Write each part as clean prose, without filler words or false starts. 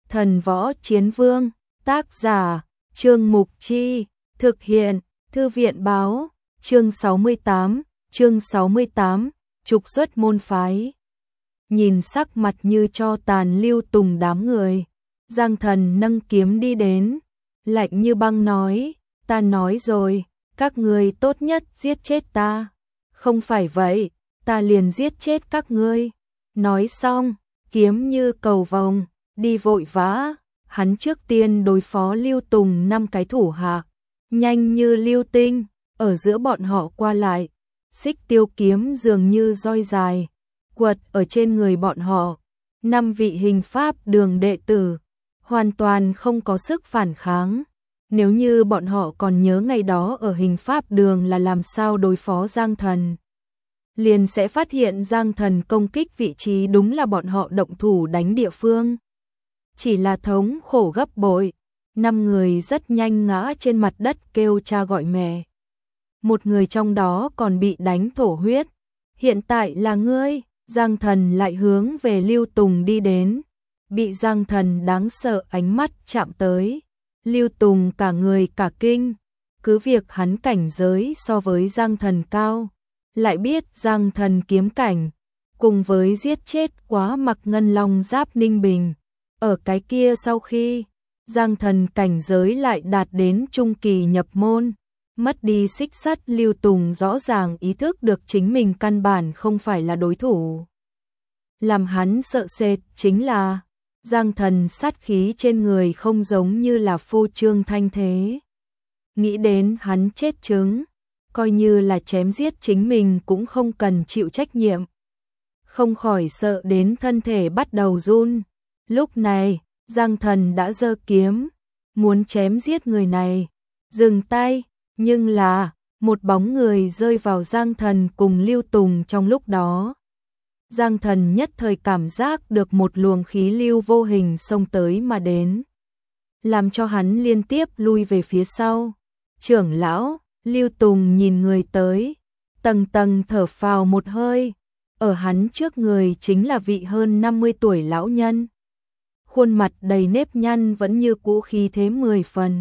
Thần Võ Chiến Vương, tác giả, Trương Mục Chi, thực hiện, Thư viện Báo, chương 68, trục xuất môn phái. Nhìn sắc mặt như cho tàn Lưu Tùng đám người, Giang Thần nâng kiếm đi đến, lạnh như băng nói, ta nói rồi, các ngươi tốt nhất giết chết ta, không phải vậy, ta liền giết chết các ngươi. Nói xong, kiếm như cầu vồng, đi vội vã, hắn trước tiên đối phó Lưu Tùng 5 cái thủ hạ, nhanh như lưu tinh, ở giữa bọn họ qua lại, xích tiêu kiếm dường như roi dài, quật ở trên người bọn họ. 5 vị hình pháp đường đệ tử, hoàn toàn không có sức phản kháng. Nếu như bọn họ còn nhớ ngày đó ở hình pháp đường là làm sao đối phó Giang Thần, liền sẽ phát hiện Giang Thần công kích vị trí đúng là bọn họ động thủ đánh địa phương. Chỉ là thống khổ gấp bội, 5 người rất nhanh ngã trên mặt đất kêu cha gọi mẹ. Một người trong đó còn bị đánh thổ huyết. Hiện tại là ngươi. Giang Thần lại hướng về Lưu Tùng đi đến. Bị Giang Thần đáng sợ ánh mắt chạm tới. Lưu Tùng cả người cả kinh. Cứ việc hắn cảnh giới so với Giang Thần cao, lại biết Giang Thần kiếm cảnh, cùng với giết chết quá Mặc Ngân Long Giáp Ninh Bình. Ở cái kia sau khi Giang Thần cảnh giới lại đạt đến trung kỳ nhập môn, mất đi xích sắt, Lưu Tùng rõ ràng ý thức được chính mình căn bản không phải là đối thủ. Làm hắn sợ sệt chính là Giang Thần sát khí trên người không giống như là phô trương thanh thế. Nghĩ đến hắn chết chứng, coi như là chém giết chính mình cũng không cần chịu trách nhiệm. Không khỏi sợ đến thân thể bắt đầu run. Lúc này, Giang Thần đã giơ kiếm, muốn chém giết người này. Dừng tay, nhưng là, một bóng người rơi vào Giang Thần cùng Lưu Tùng trong lúc đó. Giang Thần nhất thời cảm giác được một luồng khí lưu vô hình xông tới mà đến, làm cho hắn liên tiếp lui về phía sau. Trưởng lão, Lưu Tùng nhìn người tới, tầng tầng thở phào một hơi. Ở hắn trước người chính là vị hơn 50 tuổi lão nhân. Khuôn mặt đầy nếp nhăn vẫn như cũ, khí thế 10 phần.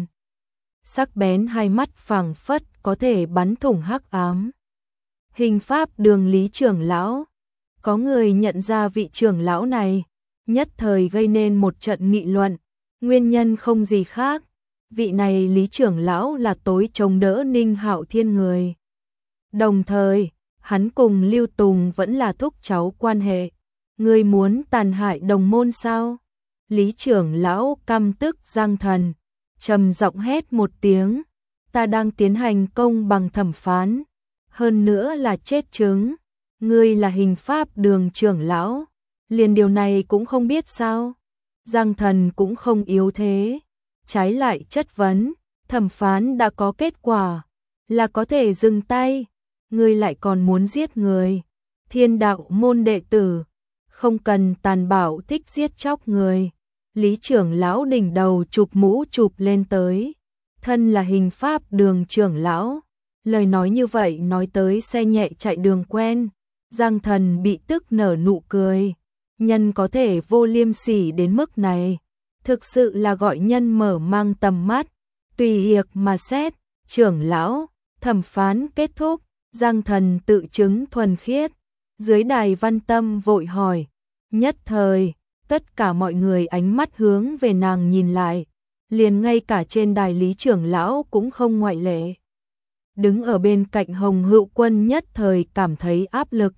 Sắc bén hai mắt phảng phất có thể bắn thủng hắc ám. Hình pháp đường Lý trưởng lão. Có người nhận ra vị trưởng lão này, nhất thời gây nên một trận nghị luận. Nguyên nhân không gì khác, vị này Lý trưởng lão là tối chống đỡ Ninh Hạo Thiên người. Đồng thời, hắn cùng Lưu Tùng vẫn là thúc cháu quan hệ. Ngươi muốn tàn hại đồng môn sao? Lý trưởng lão căm tức Giang Thần, trầm giọng hét một tiếng, ta đang tiến hành công bằng thẩm phán, hơn nữa là chết chứng. Ngươi là hình pháp đường trưởng lão, liền điều này cũng không biết sao? Giang Thần cũng không yếu thế, trái lại chất vấn, thẩm phán đã có kết quả, là có thể dừng tay, ngươi lại còn muốn giết người. Thiên đạo môn đệ tử, không cần tàn bạo thích giết chóc người. Lý trưởng lão đỉnh đầu chụp mũ chụp lên tới, thân là hình pháp đường trưởng lão, lời nói như vậy nói tới xe nhẹ chạy đường quen. Giang Thần bị tức nở nụ cười, nhân có thể vô liêm sỉ đến mức này, thực sự là gọi nhân mở mang tầm mắt. Tùy hiệc mà xét, trưởng lão, thẩm phán kết thúc. Giang Thần tự chứng thuần khiết, dưới đài Văn Tâm vội hỏi. Nhất thời, tất cả mọi người ánh mắt hướng về nàng nhìn lại, liền ngay cả trên đài Lý trưởng lão cũng không ngoại lệ. Đứng ở bên cạnh Hồng Hữu Quân nhất thời cảm thấy áp lực,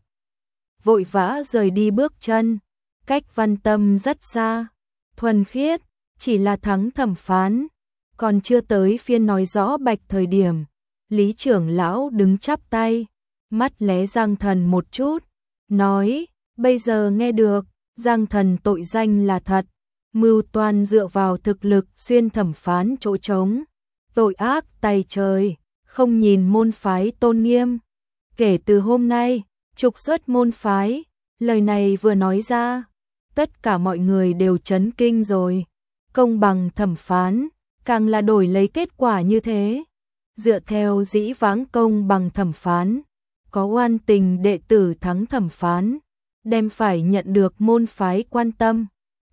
vội vã rời đi bước chân, cách Văn Tâm rất xa. Thuần khiết, chỉ là thắng thẩm phán, còn chưa tới phiên nói rõ bạch thời điểm. Lý trưởng lão đứng chắp tay, mắt lé Giang Thần một chút, nói, bây giờ nghe được, Giang Thần tội danh là thật, mưu toan dựa vào thực lực xuyên thẩm phán chỗ trống, tội ác tày trời, không nhìn môn phái tôn nghiêm. Kể từ hôm nay, trục xuất môn phái, lời này vừa nói ra, tất cả mọi người đều chấn kinh rồi. Công bằng thẩm phán, càng là đổi lấy kết quả như thế. Dựa theo dĩ vãng công bằng thẩm phán, có oan tình đệ tử thắng thẩm phán, đem phải nhận được môn phái quan tâm.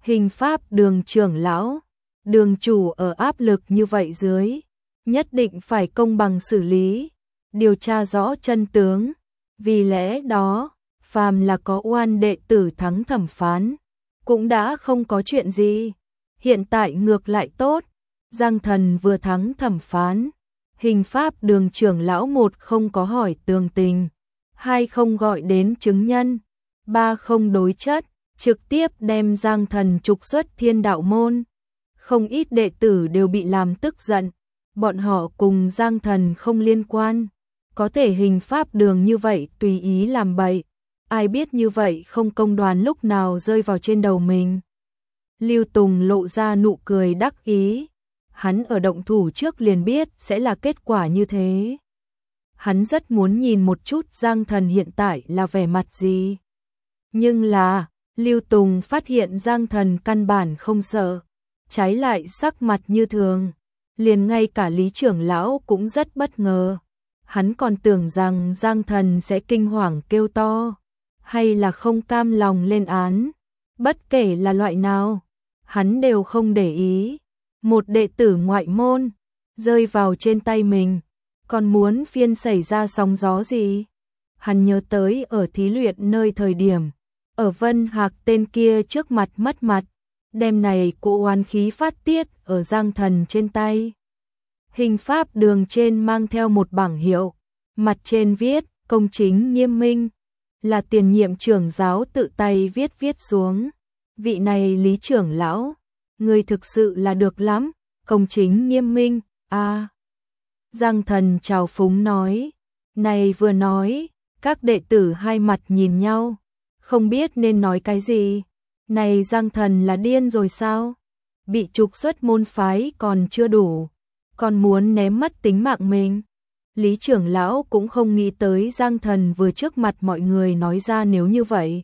Hình pháp Đường trưởng lão, Đường chủ ở áp lực như vậy dưới, nhất định phải công bằng xử lý, điều tra rõ chân tướng. Vì lẽ đó, phàm là có oan đệ tử thắng thẩm phán, cũng đã không có chuyện gì. Hiện tại ngược lại tốt, Giang Thần vừa thắng thẩm phán, Hình pháp Đường trưởng lão một không có hỏi tường tình, hai không gọi đến chứng nhân, ba không đối chất, trực tiếp đem Giang Thần trục xuất Thiên Đạo môn. Không ít đệ tử đều bị làm tức giận, bọn họ cùng Giang Thần không liên quan, có thể Hình pháp Đường như vậy tùy ý làm bậy, ai biết như vậy không công đoàn lúc nào rơi vào trên đầu mình. Lưu Tùng lộ ra nụ cười đắc ý, hắn ở động thủ trước liền biết sẽ là kết quả như thế. Hắn rất muốn nhìn một chút Giang Thần hiện tại là vẻ mặt gì. Nhưng là, Lưu Tùng phát hiện Giang Thần căn bản không sợ, trái lại sắc mặt như thường, liền ngay cả Lý trưởng lão cũng rất bất ngờ. Hắn còn tưởng rằng Giang Thần sẽ kinh hoàng kêu to, hay là không cam lòng lên án. Bất kể là loại nào, hắn đều không để ý. Một đệ tử ngoại môn, rơi vào trên tay mình, còn muốn phiên xảy ra sóng gió gì. Hắn nhớ tới ở thí luyện nơi thời điểm, ở Vân Hạc tên kia trước mặt mất mặt, đêm này cụ oán khí phát tiết ở Giang Thần trên tay. Hình pháp Đường trên mang theo một bảng hiệu, mặt trên viết, công chính nghiêm minh, là tiền nhiệm trưởng giáo tự tay viết xuống. Vị này Lý trưởng lão, người thực sự là được lắm, công chính nghiêm minh, Giang Thần chào phúng nói, này vừa nói, các đệ tử hai mặt nhìn nhau, không biết nên nói cái gì. Này Giang Thần là điên rồi sao? Bị trục xuất môn phái còn chưa đủ, còn muốn ném mất tính mạng mình. Lý trưởng lão cũng không nghĩ tới Giang Thần vừa trước mặt mọi người nói ra nếu như vậy.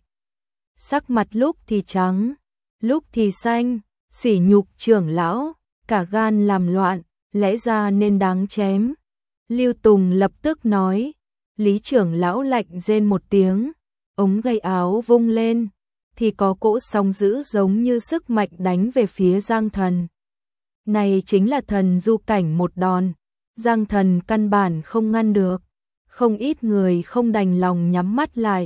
Sắc mặt lúc thì trắng, lúc thì xanh, sỉ nhục trưởng lão, cả gan làm loạn, lẽ ra nên đáng chém. Lưu Tùng lập tức nói, Lý trưởng lão lạnh rên một tiếng, ống tay áo vung lên, thì có cỗ sóng dữ giống như sức mạnh đánh về phía Giang Thần. Này chính là thần du cảnh một đòn, Giang Thần căn bản không ngăn được, không ít người không đành lòng nhắm mắt lại.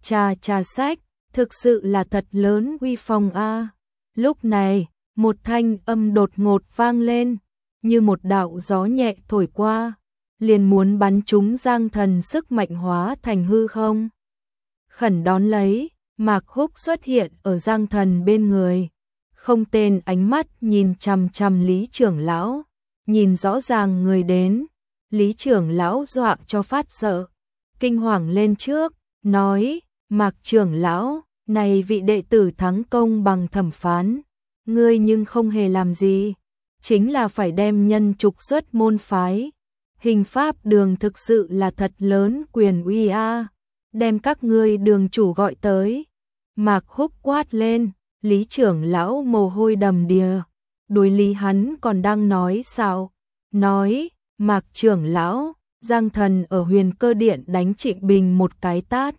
Cha sách, thực sự là thật lớn uy phong a. Lúc này, một thanh âm đột ngột vang lên, như một đạo gió nhẹ thổi qua, liền muốn bắn trúng Giang Thần sức mạnh hóa thành hư không. Khẩn đón lấy, Mạc Húc xuất hiện ở Giang Thần bên người, không tên ánh mắt nhìn chằm chằm Lý trưởng lão, nhìn rõ ràng người đến, Lý trưởng lão dọa cho phát sợ, kinh hoàng lên trước, nói, Mạc trưởng lão, này vị đệ tử thắng công bằng thẩm phán, ngươi nhưng không hề làm gì, chính là phải đem nhân trục xuất môn phái. Hình pháp Đường thực sự là thật lớn quyền uy a, đem các ngươi đường chủ gọi tới. Mạc Húc quát lên, Lý trưởng lão mồ hôi đầm đìa, đối lý hắn còn đang nói sao, nói, Mạc trưởng lão, Giang Thần ở Huyền Cơ Điện đánh Trịnh Bình một cái tát.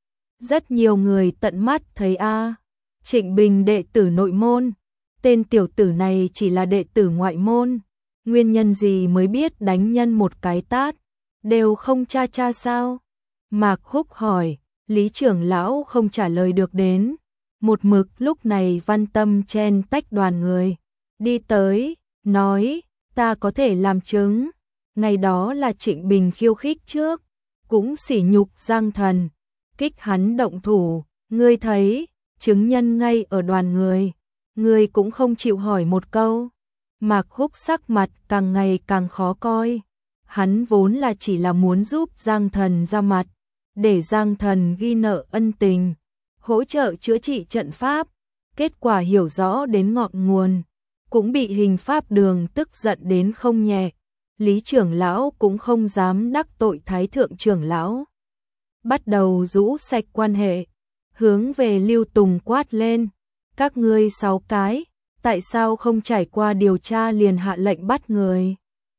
Rất nhiều người tận mắt thấy a, Trịnh Bình đệ tử nội môn, tên tiểu tử này chỉ là đệ tử ngoại môn, nguyên nhân gì mới biết đánh nhân một cái tát, đều không tra sao? Mạc Húc hỏi, Lý trưởng lão không trả lời được đến. Một mực lúc này Văn Tâm chen tách đoàn người, đi tới, nói, ta có thể làm chứng, ngày đó là Trịnh Bình khiêu khích trước, cũng sỉ nhục Giang Thần, kích hắn động thủ, ngươi thấy, chứng nhân ngay ở đoàn người, ngươi cũng không chịu hỏi một câu. Mạc Húc sắc mặt càng ngày càng khó coi, hắn vốn là chỉ là muốn giúp Giang Thần ra mặt, để Giang Thần ghi nợ ân tình, hỗ trợ chữa trị trận pháp, kết quả hiểu rõ đến ngọn nguồn, cũng bị Hình pháp Đường tức giận đến không nhẹ. Lý trưởng lão cũng không dám đắc tội Thái thượng trưởng lão, bắt đầu rũ sạch quan hệ, hướng về Lưu Tùng quát lên, các ngươi 6 cái, tại sao không trải qua điều tra liền hạ lệnh bắt người?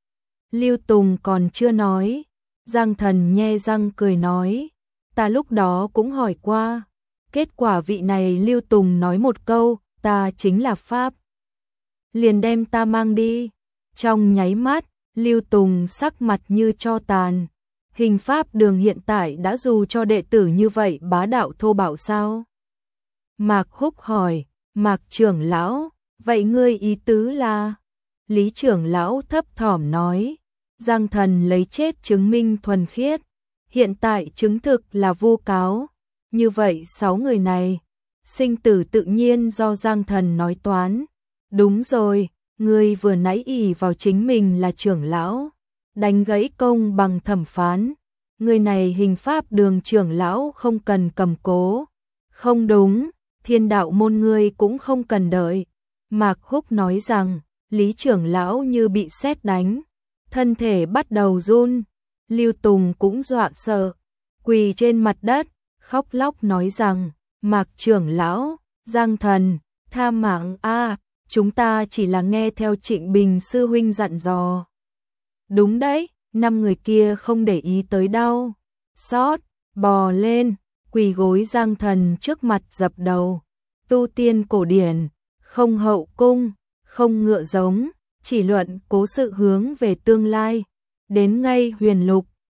Lưu Tùng còn chưa nói, Giang Thần nhe răng cười nói, ta lúc đó cũng hỏi qua, kết quả vị này Lưu Tùng nói một câu, ta chính là Pháp. Liền đem ta mang đi. Trong nháy mắt, Lưu Tùng sắc mặt như tro tàn. Hình Pháp Đường hiện tại đã dù cho đệ tử như vậy bá đạo thô bạo sao? Mạc Húc hỏi, Mạc trưởng lão, vậy ngươi ý tứ là? Lý trưởng lão thấp thỏm nói, Giang Thần lấy chết chứng minh thuần khiết, hiện tại chứng thực là vô cáo. Như vậy 6 người này, sinh tử tự nhiên do Giang Thần nói toán. Đúng rồi, ngươi vừa nãy ỷ vào chính mình là trưởng lão, đánh gãy công bằng thẩm phán. Người này Hình Pháp Đường trưởng lão không cần cầm cố. Không đúng, Thiên Đạo môn ngươi cũng không cần đợi. Mạc Húc nói rằng, Lý trưởng lão như bị sét đánh, thân thể bắt đầu run. Lưu Tùng cũng dọa sợ, quỳ trên mặt đất, khóc lóc nói rằng, Mạc trưởng lão, Giang Thần, tha mạng a, chúng ta chỉ là nghe theo Trịnh Bình sư huynh dặn dò. Đúng đấy, 5 người kia không để ý tới đau xót, bò lên, quỳ gối Giang Thần trước mặt dập đầu. Tu tiên cổ điển, không hậu cung, không ngựa giống, chỉ luận cố sự hướng về tương lai. Đến ngay huyền lục,